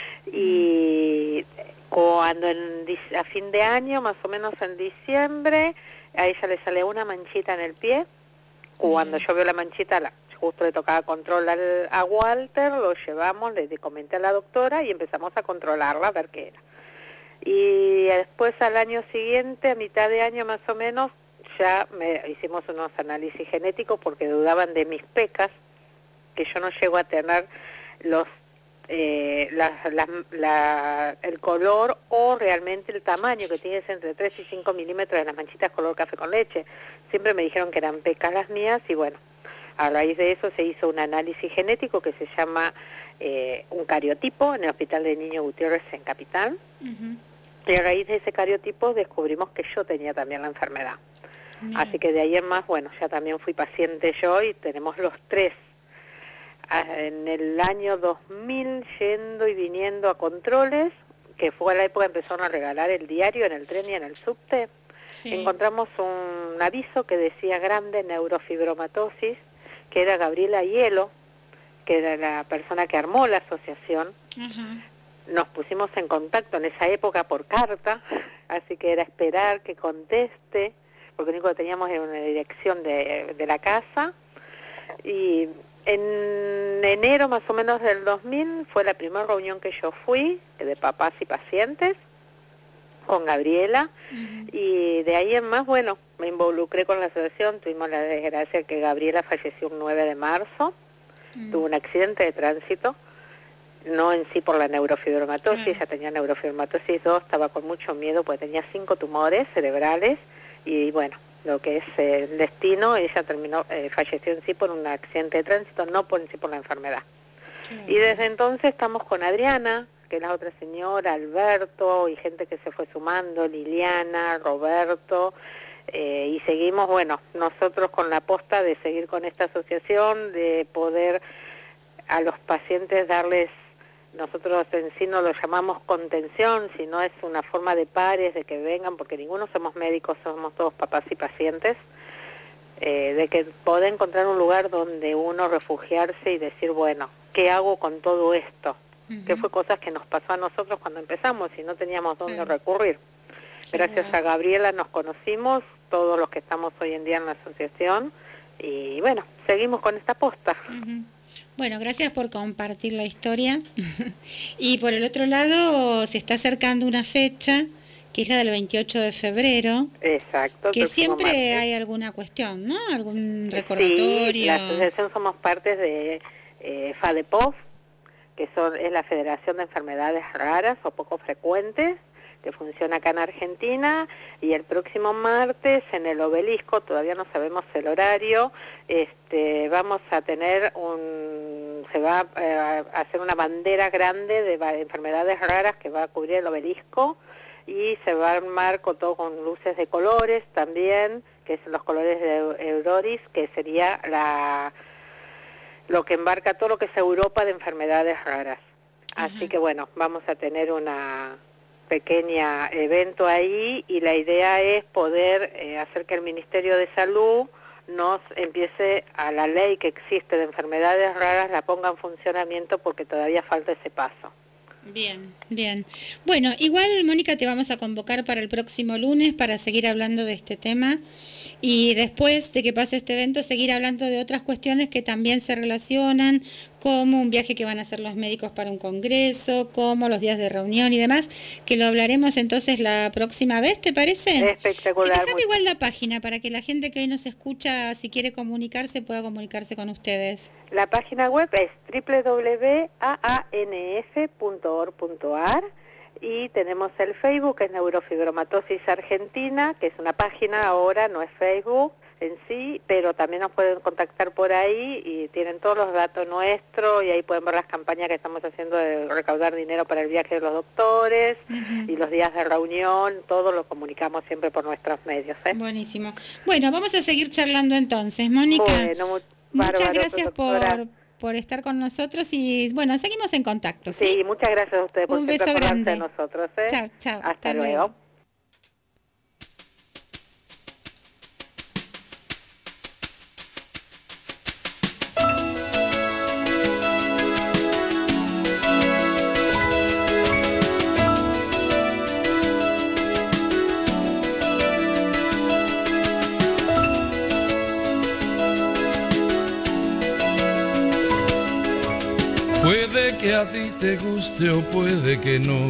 Y cuando en, a fin de año, más o menos en diciembre, a ella le sale una manchita en el pie. Cuando yo veo la manchita, la, justo le tocaba controlar a Walter, lo llevamos, le comenté a la doctora y empezamos a controlarla, a ver qué era. Y después al año siguiente, a mitad de año más o menos, ya me hicimos unos análisis genéticos porque dudaban de mis pecas, que yo no llego a tener los eh, la, la, la, el color o realmente el tamaño que tienes entre tres y cinco milímetros de las manchitas color café con leche. Siempre me dijeron que eran pecas las mías y bueno, a raíz de eso se hizo un análisis genético que se llama eh, un cariotipo en el Hospital de Niño Gutiérrez en Capital. Uh-huh. Y a raíz de ese cariotipo descubrimos que yo tenía también la enfermedad. Uh-huh. Así que de ahí en más, bueno, ya también fui paciente yo y tenemos los tres. En el año dos mil, yendo y viniendo a controles, que fue la época que empezaron a regalar el diario en el tren y en el subte, sí. encontramos un aviso que decía grande neurofibromatosis, que era Gabriela Hielo, que era la persona que armó la asociación. Uh-huh. Nos pusimos en contacto en esa época por carta, así que era esperar que conteste, porque lo único que teníamos era una dirección de, de la casa. Y en enero más o menos del dos mil fue la primera reunión que yo fui, de papás y pacientes, con Gabriela, uh-huh. y de ahí en más, bueno, me involucré con la asociación. Tuvimos la desgracia que Gabriela falleció un nueve de marzo, uh-huh. tuvo un accidente de tránsito, no en sí por la neurofibromatosis, uh-huh. ella tenía neurofibromatosis dos, estaba con mucho miedo porque tenía cinco tumores cerebrales, y bueno, lo que es eh, el destino, ella terminó, eh, falleció en sí por un accidente de tránsito, no por en sí por la enfermedad. Uh-huh. Y desde entonces estamos con Adriana, que es la otra señora, Alberto, y gente que se fue sumando, Liliana, Roberto, eh, y seguimos, bueno, nosotros con la aposta de seguir con esta asociación, de poder a los pacientes darles, nosotros en sí no lo llamamos contención, sino es una forma de pares, de que vengan, porque ninguno somos médicos, somos todos papás y pacientes, eh, de que poder encontrar un lugar donde uno refugiarse y decir, bueno, ¿qué hago con todo esto? Uh-huh. Que fue cosas que nos pasó a nosotros cuando empezamos y no teníamos dónde uh-huh. recurrir. Sí, gracias uh-huh. a Gabriela nos conocimos, todos los que estamos hoy en día en la asociación, y bueno, seguimos con esta posta. Uh-huh. Bueno, gracias por compartir la historia. Y por el otro lado, se está acercando una fecha, que es la del veintiocho de febrero. Exacto. Que siempre martes. Hay alguna cuestión, ¿no? Algún recordatorio. Sí, la asociación somos parte de eh, FADEPOF, que son, es la Federación de Enfermedades Raras o Poco Frecuentes, que funciona acá en Argentina, y el próximo martes en el Obelisco, todavía no sabemos el horario, este, vamos a tener un, se va eh, a hacer una bandera grande de, de enfermedades raras que va a cubrir el Obelisco, y se va a armar con todo con luces de colores también, que son los colores de Euroris, que sería la lo que embarca todo lo que es Europa de enfermedades raras. Uh-huh. Así que bueno, vamos a tener una pequeña evento ahí, y la idea es poder eh, hacer que el Ministerio de Salud nos empiece a la ley que existe de enfermedades raras, la ponga en funcionamiento, porque todavía falta ese paso. Bien, bien. Bueno, igual, Mónica, te vamos a convocar para el próximo lunes para seguir hablando de este tema, y después de que pase este evento seguir hablando de otras cuestiones que también se relacionan, como un viaje que van a hacer los médicos para un congreso, como los días de reunión y demás, que lo hablaremos entonces la próxima vez, ¿te parece? Espectacular. Déjame igual la página para que la gente que hoy nos escucha, si quiere comunicarse, pueda comunicarse con ustedes. La página web es doble u doble u doble u punto a a n f punto org punto a r, y tenemos el Facebook, que es Neurofibromatosis Argentina, que es una página ahora, no es Facebook en sí, pero también nos pueden contactar por ahí y tienen todos los datos nuestros, y ahí pueden ver las campañas que estamos haciendo de recaudar dinero para el viaje de los doctores, uh-huh. y los días de reunión, todo lo comunicamos siempre por nuestros medios. ¿eh? Buenísimo. Bueno, vamos a seguir charlando entonces, Mónica. Bueno, mu- muchas bárbaro, gracias por, por estar con nosotros, y bueno, seguimos en contacto. Sí, sí, muchas gracias a ustedes por un siempre beso acordarse grande de nosotros. ¿eh? Chao, chao. Hasta, hasta luego. luego. Puede que a ti te guste o puede que no,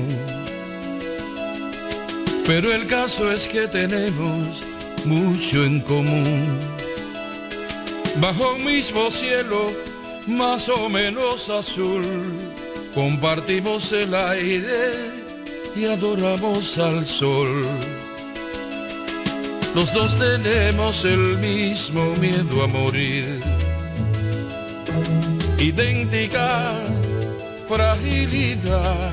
pero el caso es que tenemos mucho en común. Bajo un mismo cielo, más o menos azul, compartimos el aire y adoramos al sol. Los dos tenemos el mismo miedo a morir, idéntica fragilidad.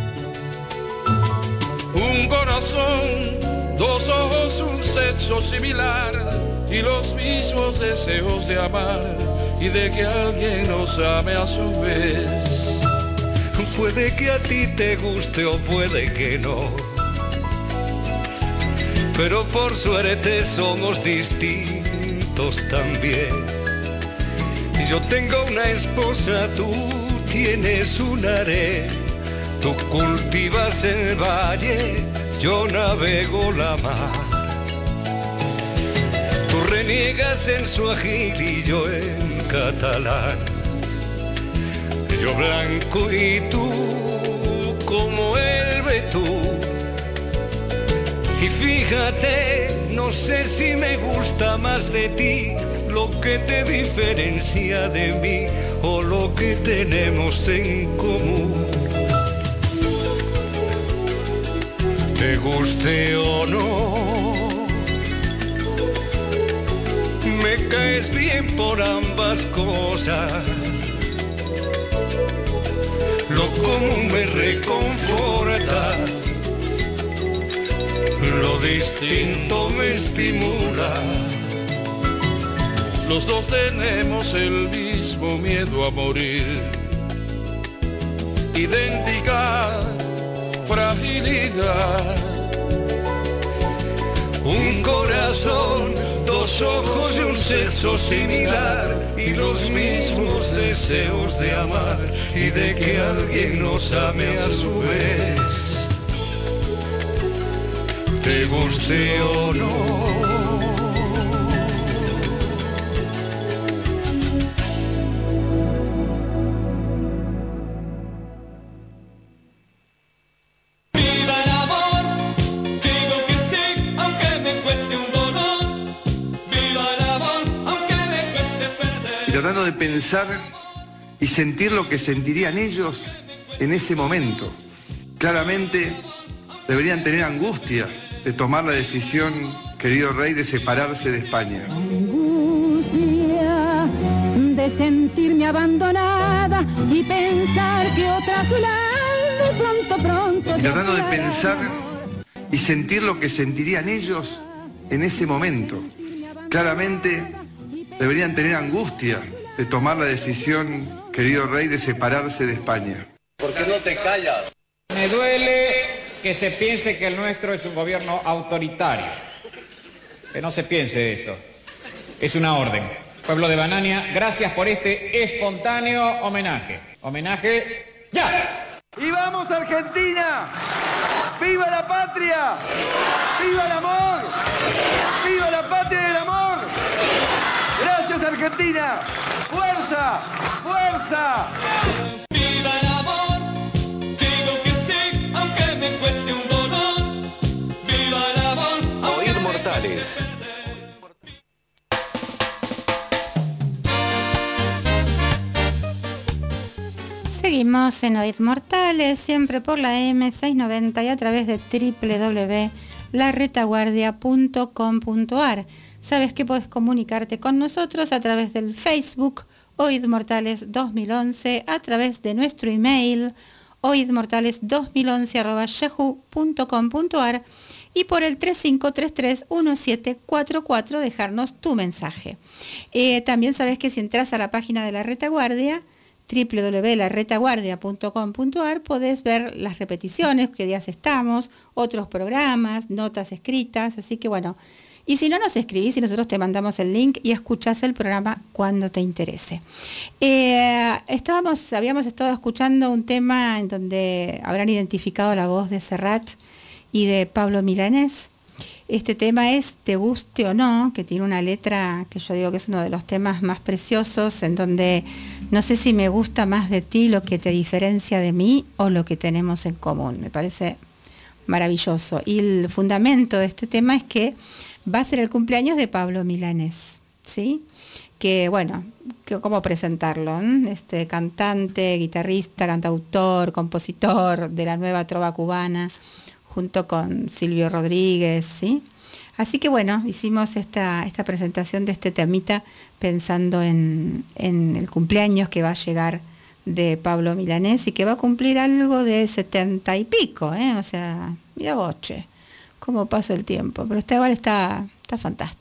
Un corazón, dos ojos, un sexo similar y los mismos deseos de amar y de que alguien nos ame a su vez. Puede que a ti te guste o puede que no, pero por suerte somos distintos también. Yo tengo una esposa, tú tienes un harén. Tú cultivas el valle, yo navego la mar. Tú reniegas en suajil y yo en catalán. Yo blanco y tú como el betún. Y fíjate, no sé si me gusta más de ti lo que te diferencia de mí o lo que tenemos en común. Te guste o no, me caes bien por ambas cosas. Lo común me reconforta, lo distinto me estimula. Los dos tenemos el mismo miedo a morir, idéntica fragilidad. Un corazón, dos ojos y un sexo similar, y los mismos deseos de amar y de que alguien nos ame a su vez. Te guste o no. Tratando de pensar y sentir lo que sentirían ellos en ese momento. Claramente deberían tener angustia de tomar la decisión, querido rey, de separarse de España. Angustia de sentirme abandonada y pensar que otra a su lado pronto, pronto... Y tratando de pensar y sentir lo que sentirían ellos en ese momento. Claramente deberían tener angustia de tomar la decisión, querido rey, de separarse de España. ¿Por qué no te callas? Me duele que se piense que el nuestro es un gobierno autoritario. Que no se piense eso. Es una orden. Pueblo de Banania, gracias por este espontáneo homenaje. Homenaje ya. ¡Y vamos Argentina! ¡Viva la patria! ¡Viva el amor! ¡Viva la patria y el amor! ¡Gracias Argentina! ¡Fuerza! ¡Fuerza! ¡Viva el amor! Digo que sí, aunque me cueste un dolor. ¡Viva el amor! Oíd Mortales. Seguimos en Oíd Mortales, siempre por la eme seiscientos noventa y a través de doble u doble u doble u punto la retaguardia punto com punto a r. Sabes que puedes comunicarte con nosotros a través del Facebook Oíd Mortales dos mil once, a través de nuestro email oidmortales dos mil once arroba yahoo punto com punto a r y por el tres cinco tres tres uno siete cuatro cuatro dejarnos tu mensaje. Eh, también sabes que si entras a la página de la Retaguardia, doble u doble u doble u punto la retaguardia punto com punto a r, podés ver las repeticiones, qué días estamos, otros programas, notas escritas, así que bueno, y si no nos escribís y nosotros te mandamos el link y escuchás el programa cuando te interese. Eh, estábamos, habíamos estado escuchando un tema en donde habrán identificado la voz de Serrat y de Pablo Milanés. Este tema es Te guste o no, que tiene una letra que yo digo que es uno de los temas más preciosos, en donde no sé si me gusta más de ti lo que te diferencia de mí o lo que tenemos en común. Me parece maravilloso. Y el fundamento de este tema es que va a ser el cumpleaños de Pablo Milanés, ¿sí? Que bueno, que, ¿cómo presentarlo? ¿Mm? Este cantante, guitarrista, cantautor, compositor de la nueva trova cubana, junto con Silvio Rodríguez, ¿sí? Así que bueno, hicimos esta, esta presentación de este temita pensando en, en el cumpleaños que va a llegar de Pablo Milanés y que va a cumplir algo de setenta y pico, ¿eh? O sea, mira boche, cómo pasa el tiempo, pero este igual está, está fantástico.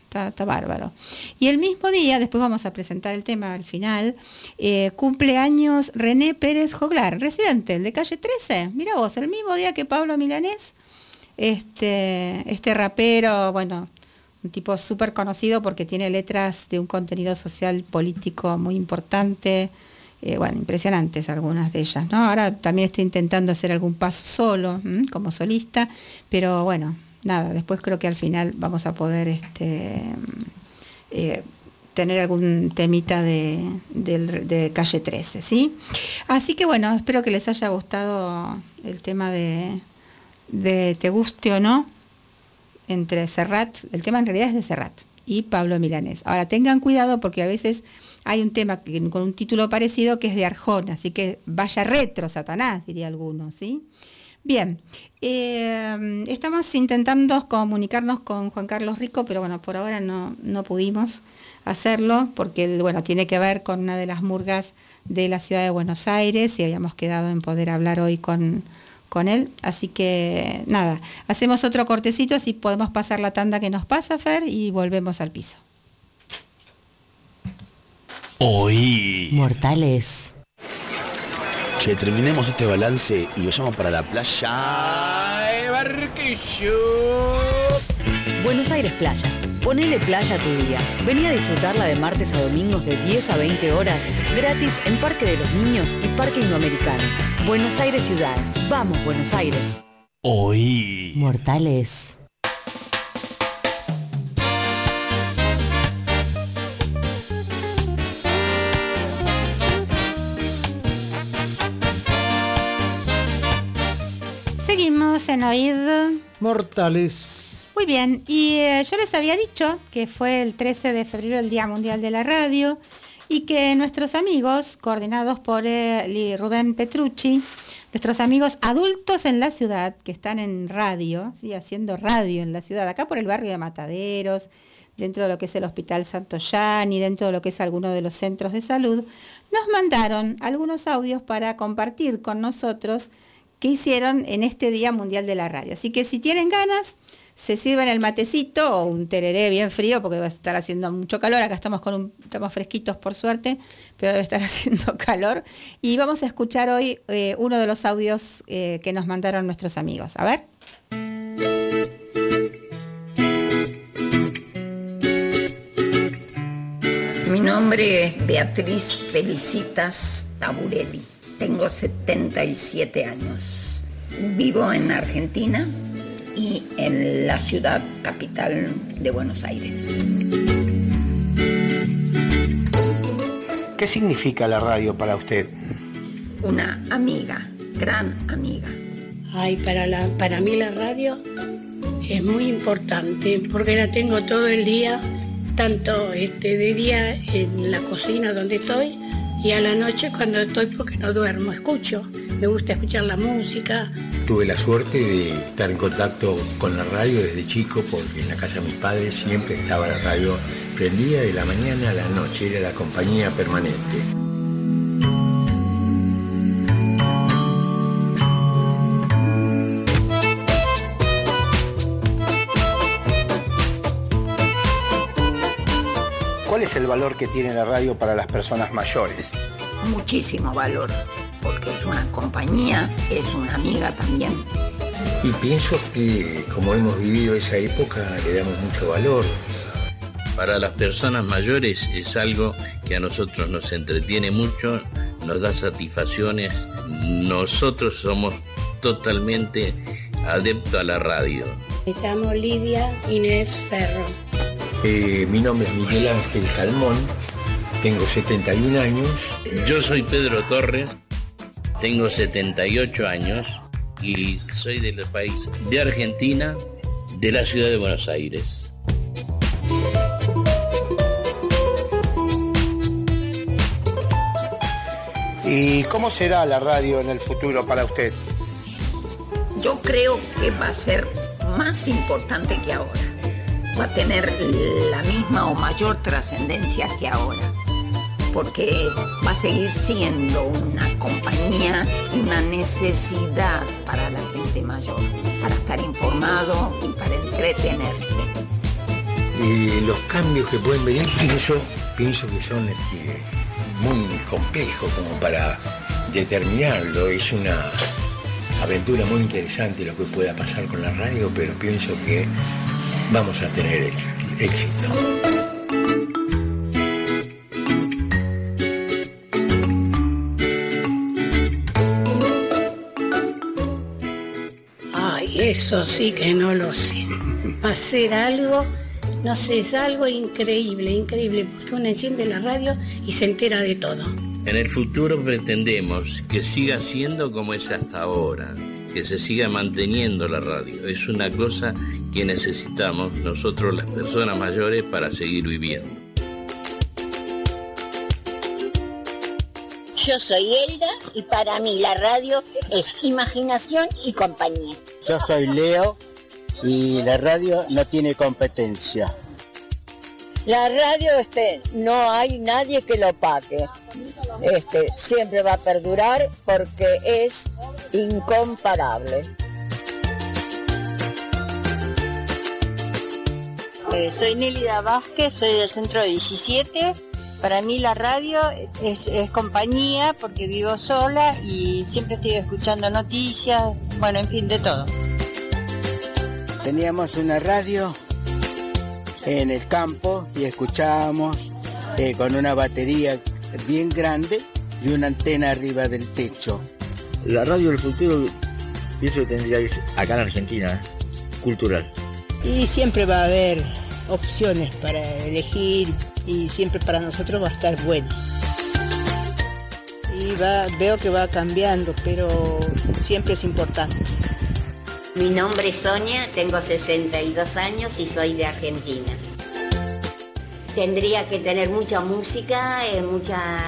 está, está bárbaro. Y el mismo día, después vamos a presentar el tema al final, eh, cumple años René Pérez Joglar, residente, el de calle trece. Mira vos, el mismo día que Pablo Milanés, este, este rapero, bueno, un tipo súper conocido porque tiene letras de un contenido social político muy importante. Eh, bueno, impresionantes algunas de ellas, ¿no? Ahora también estoy intentando hacer algún paso solo, ¿m? como solista, pero bueno, nada, después creo que al final vamos a poder este, eh, tener algún temita de, de, de calle trece, ¿sí? Así que bueno, espero que les haya gustado el tema de, de Te guste o no, entre Serrat, el tema en realidad es de Serrat y Pablo Milanés. Ahora tengan cuidado porque a veces hay un tema que, con un título parecido que es de Arjona, así que vaya retro, Satanás, diría alguno, ¿sí? Bien, eh, estamos intentando comunicarnos con Juan Carlos Rico, pero bueno, por ahora no, no pudimos hacerlo, porque bueno, tiene que ver con una de las murgas de la ciudad de Buenos Aires y habíamos quedado en poder hablar hoy con, con él, así que nada, hacemos otro cortecito, así podemos pasar la tanda que nos pasa, Fer, y volvemos al piso. Hoy. Mortales. Che, terminemos este balance y vayamos para la playa. ¡Ay, Barquillo! Buenos Aires Playa. Ponele playa a tu día. Vení a disfrutarla de martes a domingos de diez a veinte horas, gratis en Parque de los Niños y Parque Indoamericano. Buenos Aires Ciudad. Vamos, Buenos Aires. Hoy. Mortales. Seguimos en Oíd Mortales. Muy bien, y eh, yo les había dicho que fue el trece de febrero el Día Mundial de la Radio y que nuestros amigos, coordinados por eh, Rubén Petrucci, nuestros amigos adultos en la ciudad, que están en radio, ¿sí? haciendo radio en la ciudad, acá por el barrio de Mataderos, dentro de lo que es el Hospital Santo Yani, dentro de lo que es alguno de los centros de salud, nos mandaron algunos audios para compartir con nosotros que hicieron en este Día Mundial de la Radio. Así que si tienen ganas, se sirven el matecito o un tereré bien frío, porque va a estar haciendo mucho calor. Acá estamos con un, estamos fresquitos por suerte, pero debe estar haciendo calor. Y vamos a escuchar hoy eh, uno de los audios eh, que nos mandaron nuestros amigos. A ver. Mi nombre es Beatriz Felicitas Taburelli. Tengo setenta y siete años. Vivo en Argentina y en la ciudad capital de Buenos Aires. ¿Qué significa la radio para usted? Una amiga, gran amiga. Ay, para, la, para mí la radio es muy importante porque la tengo todo el día, tanto este, de día en la cocina donde estoy, y a la noche cuando estoy porque no duermo, escucho, me gusta escuchar la música. Tuve la suerte de estar en contacto con la radio desde chico porque en la casa de mis padres siempre estaba la radio prendida de la mañana a la noche, era la compañía permanente. ¿Cuál es el valor que tiene la radio para las personas mayores? Muchísimo valor, porque es una compañía, es una amiga también. Y pienso que como hemos vivido esa época, le damos mucho valor. Para las personas mayores es algo que a nosotros nos entretiene mucho, nos da satisfacciones. Nosotros somos totalmente adeptos a la radio. Me llamo Lidia Inés Ferro. Eh, mi nombre es Miguel Ángel Calmón, tengo setenta y un años. Yo soy Pedro Torres, tengo setenta y ocho años y soy del país de Argentina, de la ciudad de Buenos Aires. ¿Y cómo será la radio en el futuro para usted? Yo creo que va a ser más importante que ahora. Va a tener la misma o mayor trascendencia que ahora, porque va a seguir siendo una compañía, una necesidad para la gente mayor, para estar informado y para entretenerse. y los cambios que pueden venir, pienso, pienso que son este, muy complejos como para determinarlo. Es una aventura muy interesante lo que pueda pasar con la radio, pero pienso que vamos a tener éxito. Ay, eso sí que no lo sé. Hacer algo, no sé, es algo increíble, increíble, porque uno enciende la radio y se entera de todo. En el futuro pretendemos que siga siendo como es hasta ahora, que se siga manteniendo la radio. Es una cosa que necesitamos nosotros las personas mayores para seguir viviendo. Yo soy Elda y para mí la radio es imaginación y compañía. Yo soy Leo y la radio no tiene competencia. La radio, este, no hay nadie que lo opaque. Este, siempre va a perdurar porque es incomparable. Eh, soy Nélida Vázquez, soy del Centro diecisiete. Para mí la radio es, es compañía porque vivo sola y siempre estoy escuchando noticias, bueno, en fin, de todo. Teníamos una radio en el campo y escuchábamos eh, con una batería bien grande y una antena arriba del techo. La radio del futuro pienso que tendría que ser acá en Argentina, cultural. Y siempre va a haber opciones para elegir y siempre para nosotros va a estar bueno. Y va, veo que va cambiando, pero siempre es importante. Mi nombre es Sonia, tengo sesenta y dos años y soy de Argentina. Tendría que tener mucha música, eh, mucha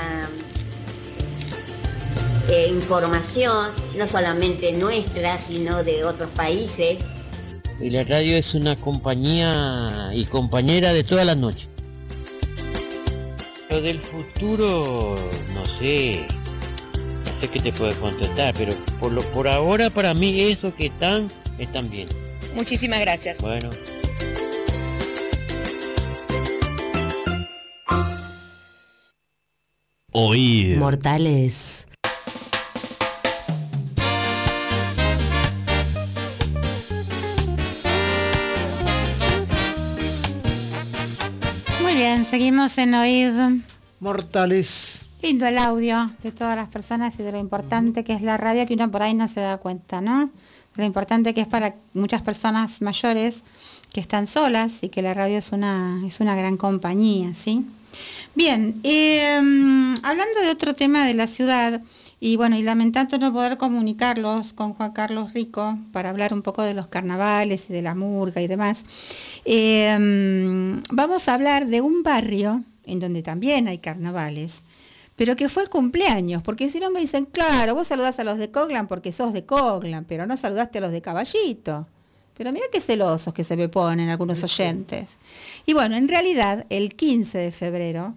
eh, información, no solamente nuestra, sino de otros países. Y la radio es una compañía y compañera de toda la noche. Lo del futuro, no sé, no sé qué te puedo contestar, pero por lo por ahora para mí eso que están, están bien. Muchísimas gracias. Bueno. Oír. Mortales. Muy bien, seguimos en Oír. Mortales. Lindo el audio de todas las personas y de lo importante que es la radio, que uno por ahí no se da cuenta, ¿no? De lo importante que es para muchas personas mayores que están solas y que la radio es una, es una gran compañía, ¿sí? Bien, eh, hablando de otro tema de la ciudad, y bueno, y lamentando no poder comunicarlos con Juan Carlos Rico para hablar un poco de los carnavales y de la murga y demás, eh, vamos a hablar de un barrio en donde también hay carnavales, pero que fue el cumpleaños, porque si no me dicen, claro, vos saludás a los de Coglan porque sos de Coglan, pero no saludaste a los de Caballito. Pero mira qué celosos que se me ponen algunos oyentes. Y bueno, en realidad, el quince de febrero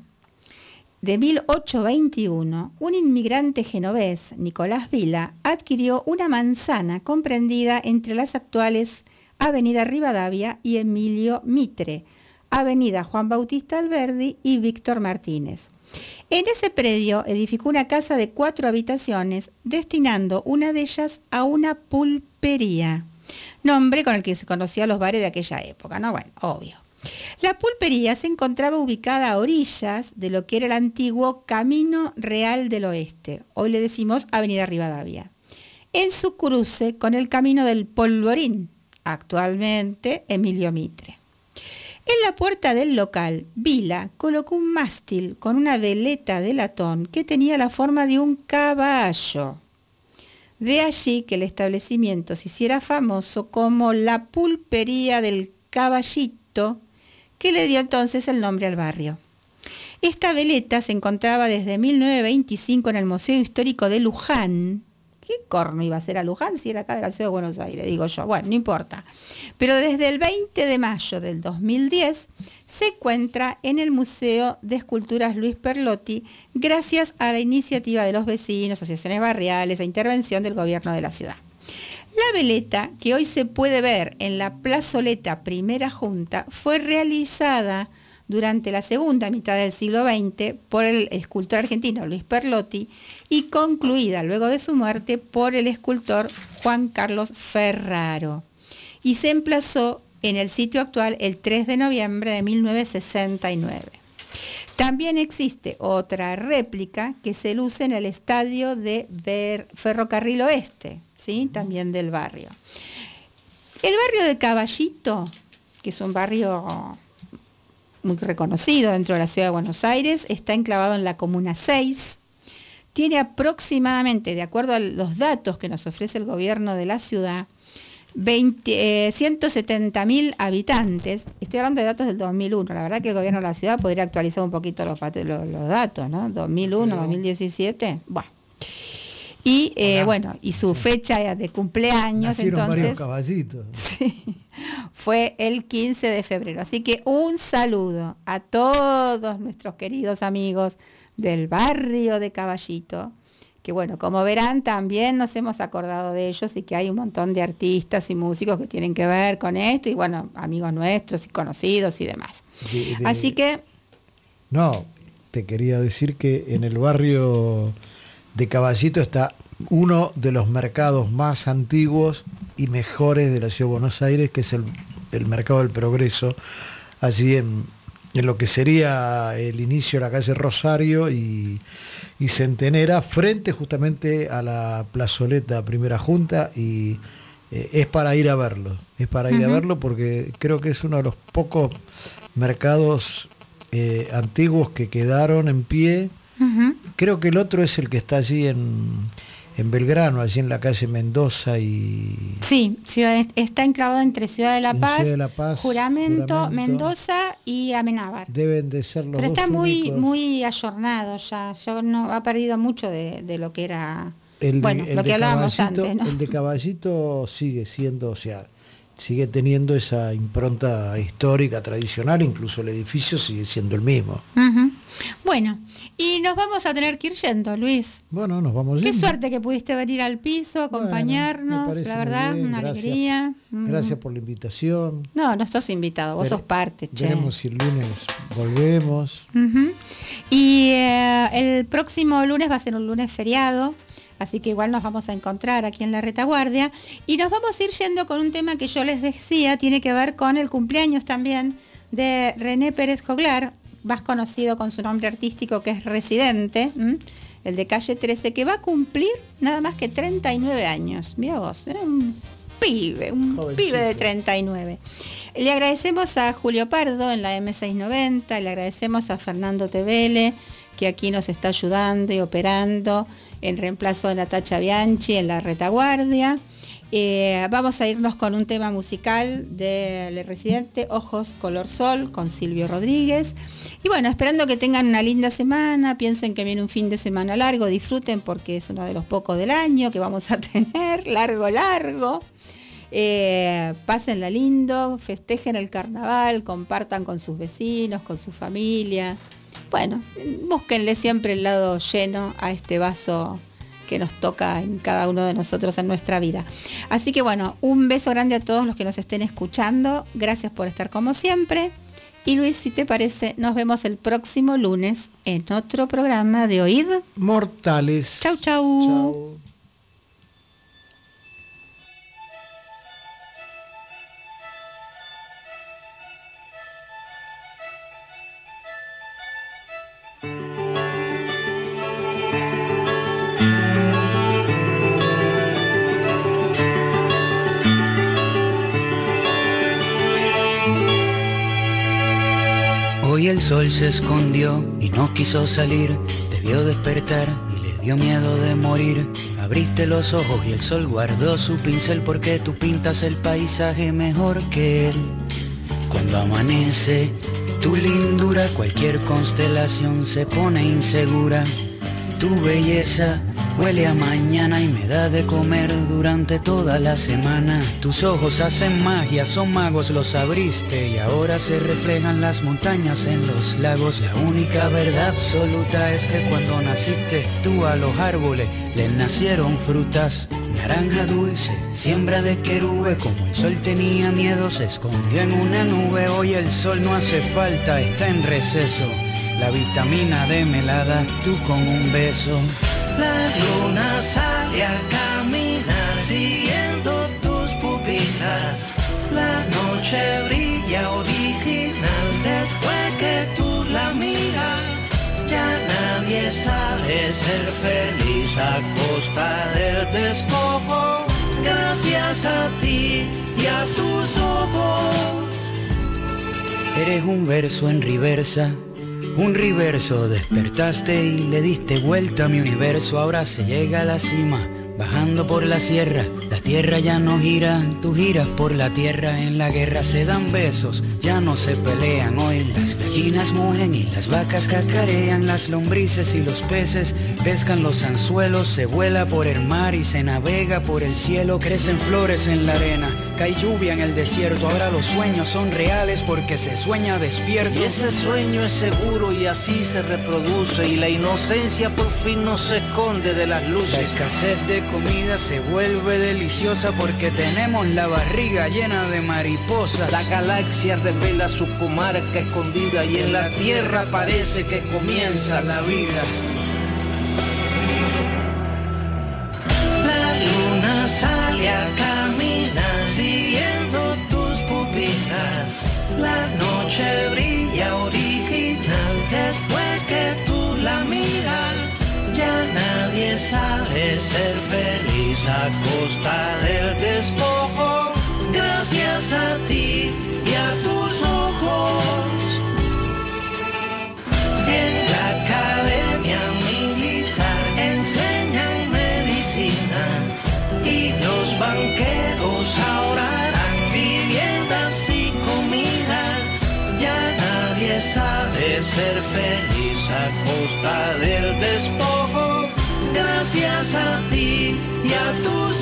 de mil ochocientos veintiuno, un inmigrante genovés, Nicolás Vila, adquirió una manzana comprendida entre las actuales Avenida Rivadavia y Emilio Mitre, Avenida Juan Bautista Alberdi y Víctor Martínez. En ese predio edificó una casa de cuatro habitaciones, destinando una de ellas a una pulpería, nombre con el que se conocía los bares de aquella época, ¿no? Bueno, obvio. La pulpería se encontraba ubicada a orillas de lo que era el antiguo Camino Real del Oeste, hoy le decimos Avenida Rivadavia, en su cruce con el Camino del Polvorín, actualmente Emilio Mitre. En la puerta del local, Vila colocó un mástil con una veleta de latón que tenía la forma de un caballo. De allí que el establecimiento se hiciera famoso como la pulpería del Caballito, que le dio entonces el nombre al barrio. Esta veleta se encontraba desde mil novecientos veinticinco en el Museo Histórico de Luján. ¿Qué corno iba a ser a Luján si era acá de la ciudad de Buenos Aires? Digo yo, bueno, no importa. Pero desde el veinte de mayo del dos mil diez se encuentra en el Museo de Esculturas Luis Perlotti, gracias a la iniciativa de los vecinos, asociaciones barriales e intervención del gobierno de la ciudad. La veleta, que hoy se puede ver en la plazoleta Primera Junta, fue realizada durante la segunda mitad del siglo veinte por el escultor argentino Luis Perlotti y concluida luego de su muerte por el escultor Juan Carlos Ferraro. Y se emplazó en el sitio actual el tres de noviembre de mil novecientos sesenta y nueve. También existe otra réplica que se luce en el estadio de Ver- Ferrocarril Oeste, ¿sí? También del barrio. El barrio de Caballito, que es un barrio muy reconocido dentro de la ciudad de Buenos Aires, está enclavado en la Comuna seis, tiene aproximadamente, de acuerdo a los datos que nos ofrece el gobierno de la ciudad, veinte, eh, ciento setenta mil habitantes. Estoy hablando de datos del dos mil uno, la verdad que el gobierno de la ciudad podría actualizar un poquito los, los, los datos, ¿no? dos mil uno, dos mil diecisiete, bueno. Y eh, bueno, y su fecha de cumpleaños, Nacieron entonces, varios caballitos. Sí, fue el quince de febrero. Así que un saludo a todos nuestros queridos amigos del barrio de Caballito, que bueno, como verán, también nos hemos acordado de ellos y que hay un montón de artistas y músicos que tienen que ver con esto, y bueno, amigos nuestros y conocidos y demás. De, de, Así que... No, te quería decir que en el barrio de Caballito está uno de los mercados más antiguos y mejores de la ciudad de Buenos Aires, que es el, el Mercado del Progreso, allí en, en lo que sería el inicio de la calle Rosario y, y Centenera, frente justamente a la plazoleta Primera Junta, y eh, es para ir a verlo, es para ir uh-huh. a verlo porque creo que es uno de los pocos mercados eh, antiguos que quedaron en pie. Uh-huh. Creo que el otro es el que está allí en, en Belgrano, allí en la calle Mendoza y... Sí, ciudad, está enclavado entre Ciudad de la Paz, Ciudad de la Paz Juramento, Juramento, Mendoza y Amenábar. Deben de ser los Pero dos está muy únicos. muy ayornado ya, ya no ha perdido mucho de, de lo que era, el de, bueno, el lo de que hablábamos Caballito, antes, ¿no? El de Caballito sigue siendo, o sea, sigue teniendo esa impronta histórica, tradicional, incluso el edificio sigue siendo el mismo. Uh-huh. Bueno, y nos vamos a tener que ir yendo, Luis. Bueno, nos vamos Qué yendo. suerte que pudiste venir al piso, acompañarnos, bueno, la verdad, bien, una gracias, alegría. Gracias por la invitación. No, no sos invitado, vos Vere, sos parte, che. Veremos si el lunes volvemos. Uh-huh. Y eh, el próximo lunes va a ser un lunes feriado, así que igual nos vamos a encontrar aquí en la retaguardia. Y nos vamos a ir yendo con un tema que yo les decía, tiene que ver con el cumpleaños también de René Pérez Joglar, más conocido con su nombre artístico que es Residente, ¿m? el de Calle trece, que va a cumplir nada más que treinta y nueve años. Mira vos, era un pibe, un Jovencito. pibe de treinta y nueve. Le agradecemos a Julio Pardo en la eme seiscientos noventa, le agradecemos a Fernando Tevele, que aquí nos está ayudando y operando en reemplazo de Natacha Bianchi en la retaguardia. Eh, vamos a irnos con un tema musical del Residente, Ojos Color Sol, con Silvio Rodríguez. Y bueno, esperando que tengan una linda semana, piensen que viene un fin de semana largo, disfruten porque es uno de los pocos del año que vamos a tener, largo, largo. Eh, pásenla lindo, festejen el carnaval, compartan con sus vecinos, con su familia. Bueno, búsquenle siempre el lado lleno a este vaso que nos toca en cada uno de nosotros en nuestra vida. Así que bueno, un beso grande a todos los que nos estén escuchando. Gracias por estar como siempre. Y Luis, si te parece, nos vemos el próximo lunes en otro programa de Oíd Mortales. Chau, chau. Chau. Hoy el sol se escondió y no quiso salir, te vio despertar y le dio miedo de morir. Abriste los ojos y el sol guardó su pincel porque tú pintas el paisaje mejor que él. Cuando amanece tu lindura, cualquier constelación se pone insegura. Tu belleza huele a mañana y me da de comer durante toda la semana. Tus ojos hacen magia, son magos, los abriste y ahora se reflejan las montañas en los lagos. La única verdad absoluta es que cuando naciste tú a los árboles les nacieron frutas. naranja dulce, siembra de querube, como el sol tenía miedo se escondió en una nube. Hoy el sol no hace falta, está en receso, la vitamina D me la das tú con un beso. La luna sale a caminar siguiendo tus pupilas, la noche brilla original después que tú la miras. Ya nadie sabe ser feliz a costa del despojo, gracias a ti y a tus ojos. Eres un verso en reversa, un reverso, despertaste y le diste vuelta a mi universo. Ahora se llega a la cima, bajando por la sierra, la tierra ya no gira, tú giras por la tierra. En la guerra se dan besos, ya no se pelean. Hoy las gallinas mugen y las vacas cacarean, las lombrices y los peces pescan los anzuelos. Se vuela por el mar y se navega por el cielo. Crecen flores en la arena, cae lluvia en el desierto. Ahora los sueños son reales porque se sueña despierto. Y ese sueño es seguro y así se reproduce, y la inocencia por fin no se esconde de las luces. La escasez de comida se vuelve deliciosa porque tenemos la barriga llena de mariposas. La galaxia revela su comarca escondida y en la tierra parece que comienza la vida. La luna sale a caminar siguiendo tus pupilas, la noche brilla original después que tú la miras. Ya nadie sabe ser feliz a costa del despojo, gracias a ti y a tus ojos. En la academia militar enseñan medicina y los banqueros ahora harán viviendas y comida. Ya nadie sabe ser feliz a costa del despojo, gracias a ti y a tus